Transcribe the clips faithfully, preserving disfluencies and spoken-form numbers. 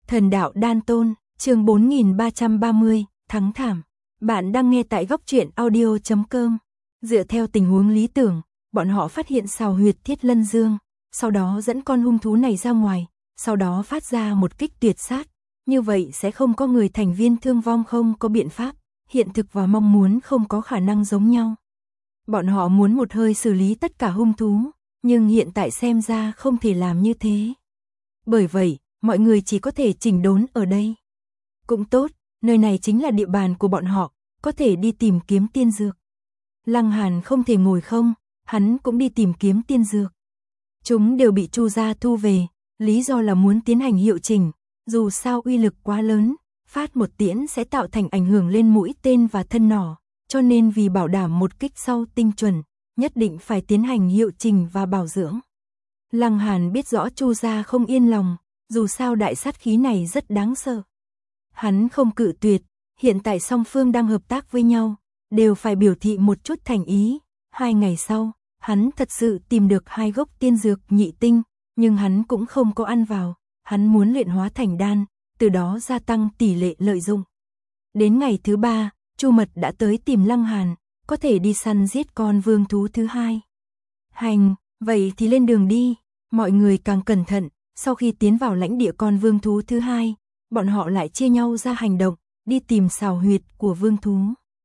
Thần đạo đan tôn, chương bốn nghìn ba trăm ba mươi, thắng thảm. Bạn đang nghe tại góc truyện audio chấm com. Dựa theo tình huống lý tưởng, bọn họ phát hiện sào huyệt Thiết Lân Dương, sau đó dẫn con hung thú này ra ngoài, sau đó phát ra một kích tuyệt sát. Như vậy sẽ không có người thành viên thương vong, không có biện pháp, hiện thực và mong muốn không có khả năng giống nhau. Bọn họ muốn một hơi xử lý tất cả hung thú, nhưng hiện tại xem ra không thể làm như thế. Bởi vậy, mọi người chỉ có thể chỉnh đốn ở đây. Cũng tốt, nơi này chính là địa bàn của bọn họ, có thể đi tìm kiếm tiên dược. Lăng Hàn không thể ngồi không, hắn cũng đi tìm kiếm tiên dược. Chúng đều bị Chu gia thu về, lý do là muốn tiến hành hiệu chỉnh, dù sao uy lực quá lớn, phát một tiễn sẽ tạo thành ảnh hưởng lên mũi tên và thân nỏ, cho nên vì bảo đảm một kích sau tinh chuẩn, nhất định phải tiến hành hiệu chỉnh và bảo dưỡng. Lăng Hàn biết rõ Chu gia không yên lòng, dù sao đại sát khí này rất đáng sợ. Hắn không cự tuyệt, hiện tại song phương đang hợp tác với nhau, đều phải biểu thị một chút thành ý. Hai ngày sau, hắn thật sự tìm được hai gốc tiên dược nhị tinh, nhưng hắn cũng không có ăn vào, hắn muốn luyện hóa thành đan, từ đó gia tăng tỷ lệ lợi dụng. Đến ngày thứ ba, Chu Mật đã tới tìm Lăng Hàn, có thể đi săn giết con vương thú thứ hai. Hành, vậy thì lên đường đi, mọi người càng cẩn thận, sau khi tiến vào lãnh địa con vương thú thứ hai, bọn họ lại chia nhau ra hành động, đi tìm sào huyệt của vương thú.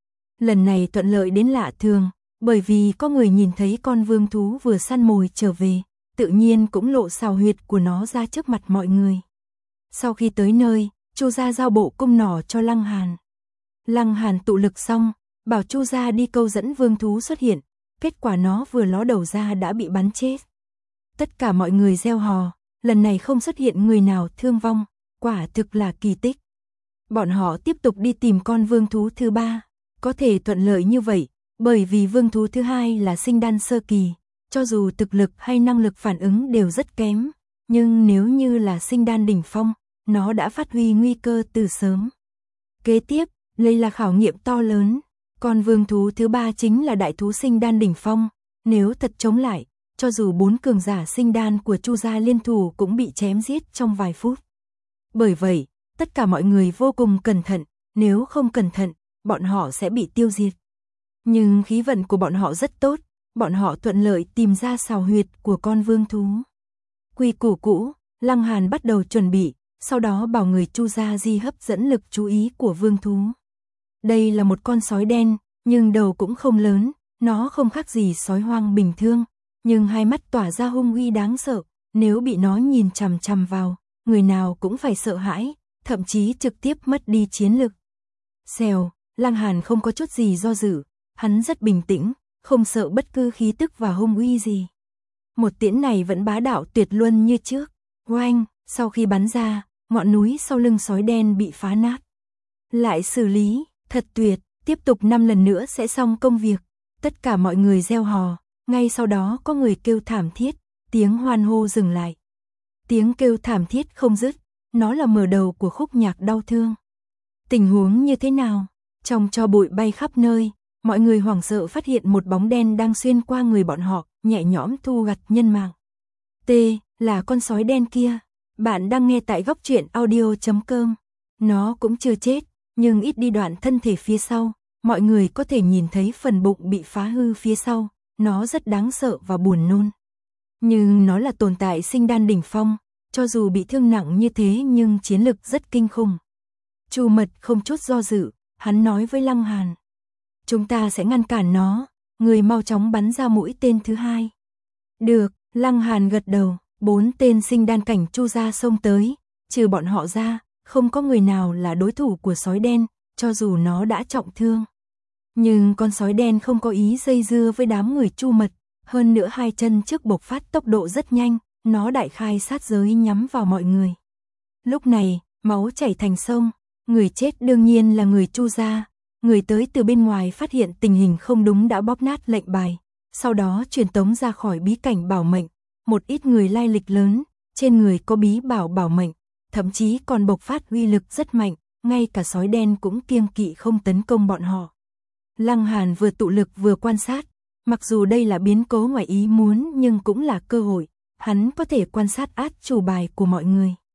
Lần này thuận lợi đến lạ thường, bởi vì có người nhìn thấy con vương thú vừa săn mồi trở về, tự nhiên cũng lộ sào huyệt của nó ra trước mặt mọi người. Sau khi tới nơi, Chu gia giao bộ cung nỏ cho Lăng Hàn. Lăng Hàn tụ lực xong, bảo Chu gia đi câu dẫn vương thú xuất hiện, kết quả nó vừa ló đầu ra đã bị bắn chết. Tất cả mọi người reo hò, lần này không xuất hiện người nào thương vong, quả thực là kỳ tích. Bọn họ tiếp tục đi tìm con vương thú thứ ba, có thể thuận lợi như vậy, bởi vì vương thú thứ hai là sinh đan sơ kỳ, cho dù thực lực hay năng lực phản ứng đều rất kém, nhưng nếu như là sinh đan đỉnh phong, nó đã phát huy nguy cơ từ sớm. Kế tiếp, đây là khảo nghiệm to lớn, con vương thú thứ ba chính là đại thú sinh đan đỉnh phong, nếu thật chống lại, cho dù bốn cường giả sinh đan của Chu gia liên thủ cũng bị chém giết trong vài phút. Bởi vậy, tất cả mọi người vô cùng cẩn thận, nếu không cẩn thận, bọn họ sẽ bị tiêu diệt. Nhưng khí vận của bọn họ rất tốt, bọn họ thuận lợi tìm ra sào huyệt của con vương thú. Quy củ cũ, Lăng Hàn bắt đầu chuẩn bị, sau đó bảo người Chu gia di hấp dẫn lực chú ý của vương thú. Đây là một con sói đen, nhưng đầu cũng không lớn, nó không khác gì sói hoang bình thường, nhưng hai mắt tỏa ra hung uy đáng sợ, nếu bị nó nhìn chằm chằm vào, người nào cũng phải sợ hãi, thậm chí trực tiếp mất đi chiến lực. Xèo, Lăng Hàn không có chút gì do dự, hắn rất bình tĩnh, không sợ bất cứ khí tức và hung uy gì. Một tiễn này vẫn bá đạo tuyệt luân như trước, oanh, sau khi bắn ra, ngọn núi sau lưng sói đen bị phá nát. Lại xử lý, thật tuyệt, tiếp tục năm lần nữa sẽ xong công việc. Tất cả mọi người reo hò, ngay sau đó có người kêu thảm thiết, tiếng hoan hô dừng lại. Tiếng kêu thảm thiết không dứt, nó là mở đầu của khúc nhạc đau thương. Tình huống như thế nào? Trong tro bụi bay khắp nơi, mọi người hoảng sợ phát hiện một bóng đen đang xuyên qua người bọn họ, nhẹ nhõm thu gặt nhân mạng. T, là con sói đen kia. Bạn đang nghe tại góc truyện audio chấm com. Nó cũng chưa chết, nhưng ít đi đoạn thân thể phía sau, mọi người có thể nhìn thấy phần bụng bị phá hư phía sau, nó rất đáng sợ và buồn nôn. Nhưng nó là tồn tại sinh đan đỉnh phong, cho dù bị thương nặng như thế nhưng chiến lực rất kinh khủng. Chu Mật không chút do dự, hắn nói với Lăng Hàn. Chúng ta sẽ ngăn cản nó, người mau chóng bắn ra mũi tên thứ hai. Được, Lăng Hàn gật đầu, bốn tên sinh đan cảnh Chu gia xông tới, trừ bọn họ ra, không có người nào là đối thủ của sói đen, cho dù nó đã trọng thương. Nhưng con sói đen không có ý dây dưa với đám người Chu Mật, hơn nữa hai chân trước bộc phát tốc độ rất nhanh, nó đại khai sát giới nhắm vào mọi người. Lúc này, máu chảy thành sông, người chết đương nhiên là người Chu gia, người tới từ bên ngoài phát hiện tình hình không đúng đã bóp nát lệnh bài, sau đó truyền tống ra khỏi bí cảnh bảo mệnh, một ít người lai lịch lớn, trên người có bí bảo bảo mệnh, thậm chí còn bộc phát uy lực rất mạnh, ngay cả sói đen cũng kiêng kỵ không tấn công bọn họ. Lăng Hàn vừa tụ lực vừa quan sát, mặc dù đây là biến cố ngoài ý muốn nhưng cũng là cơ hội, hắn có thể quan sát át chủ bài của mọi người.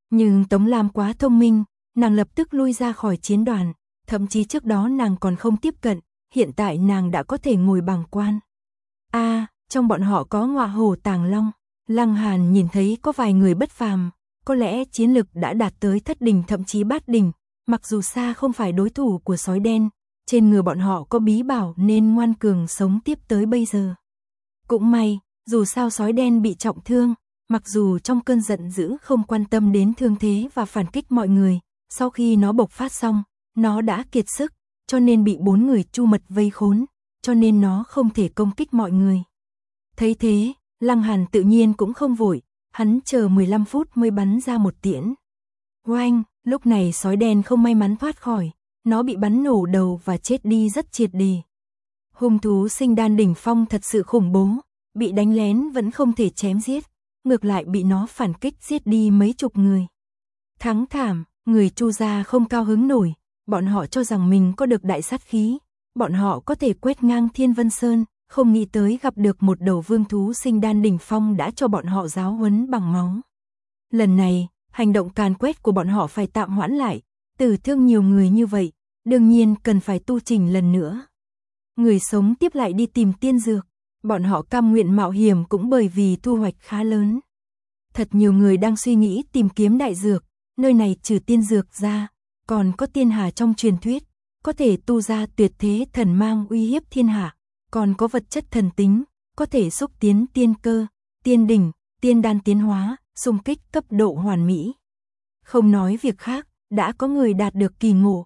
Nhưng Tống Lam quá thông minh, nàng lập tức lui ra khỏi chiến đoàn, thậm chí trước đó nàng còn không tiếp cận, hiện tại nàng đã có thể ngồi bàng quan. A, à, trong bọn họ có Ngọa Hổ Tàng Long. Lăng Hàn nhìn thấy có vài người bất phàm, có lẽ chiến lực đã đạt tới thất đỉnh thậm chí bát đỉnh, mặc dù xa không phải đối thủ của sói đen, trên người bọn họ có bí bảo nên ngoan cường sống tiếp tới bây giờ. Cũng may, dù sao sói đen bị trọng thương, mặc dù trong cơn giận dữ không quan tâm đến thương thế và phản kích mọi người, sau khi nó bộc phát xong, nó đã kiệt sức, cho nên bị bốn người Chu Mật vây khốn, cho nên nó không thể công kích mọi người. Thấy thế, Lăng Hàn tự nhiên cũng không vội, hắn chờ mười lăm phút mới bắn ra một tiễn. Oanh, lúc này sói đen không may mắn thoát khỏi, nó bị bắn nổ đầu và chết đi rất triệt để. Hung thú sinh đan đỉnh phong thật sự khủng bố, bị đánh lén vẫn không thể chém giết, ngược lại bị nó phản kích giết đi mấy chục người. Thắng thảm, người Chu gia không cao hứng nổi, bọn họ cho rằng mình có được đại sát khí, bọn họ có thể quét ngang Thiên Vân Sơn, không nghĩ tới gặp được một đầu vương thú sinh đan đỉnh phong đã cho bọn họ giáo huấn bằng máu. Lần này, hành động càn quét của bọn họ phải tạm hoãn lại, tử thương nhiều người như vậy, đương nhiên cần phải tu chỉnh lần nữa. Người sống tiếp lại đi tìm tiên dược, bọn họ cam nguyện mạo hiểm cũng bởi vì thu hoạch khá lớn. Thật nhiều người đang suy nghĩ tìm kiếm đại dược, nơi này trừ tiên dược ra, còn có tiên hà trong truyền thuyết, có thể tu ra tuyệt thế thần mang uy hiếp thiên hạ, còn có vật chất thần tính, có thể xúc tiến tiên cơ, tiên đỉnh, tiên đan tiến hóa, xung kích cấp độ hoàn mỹ. Không nói việc khác, đã có người đạt được kỳ ngộ.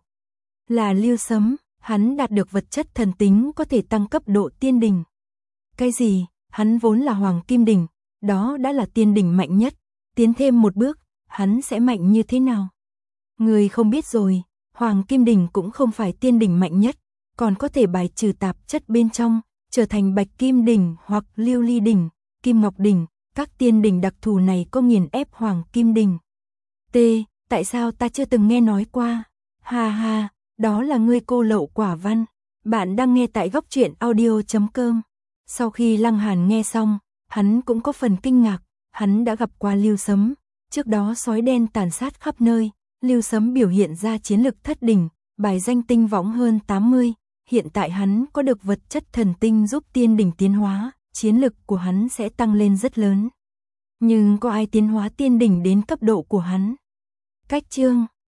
Là Lưu Sấm, hắn đạt được vật chất thần tính có thể tăng cấp độ tiên đỉnh. Cái gì? Hắn vốn là Hoàng Kim đỉnh, đó đã là tiên đỉnh mạnh nhất, tiến thêm một bước, hắn sẽ mạnh như thế nào? Người không biết rồi, Hoàng Kim đỉnh cũng không phải tiên đỉnh mạnh nhất, còn có thể bài trừ tạp chất bên trong, trở thành Bạch Kim đỉnh hoặc Lưu Ly đỉnh, Kim Ngọc đỉnh, các tiên đỉnh đặc thù này có nghiền ép Hoàng Kim đỉnh. T, tại sao ta chưa từng nghe nói qua? Ha ha, đó là ngươi cô lậu quả văn. Bạn đang nghe tại góc truyện audio chấm com. Sau khi Lăng Hàn nghe xong, hắn cũng có phần kinh ngạc, hắn đã gặp qua Lưu Sấm, trước đó sói đen tàn sát khắp nơi, Lưu Sấm biểu hiện ra chiến lực thất đỉnh, bài danh tinh võng hơn tám mươi, hiện tại hắn có được vật chất thần tinh giúp tiên đỉnh tiến hóa, chiến lực của hắn sẽ tăng lên rất lớn. Nhưng có ai tiến hóa tiên đỉnh đến cấp độ của hắn? Cách chương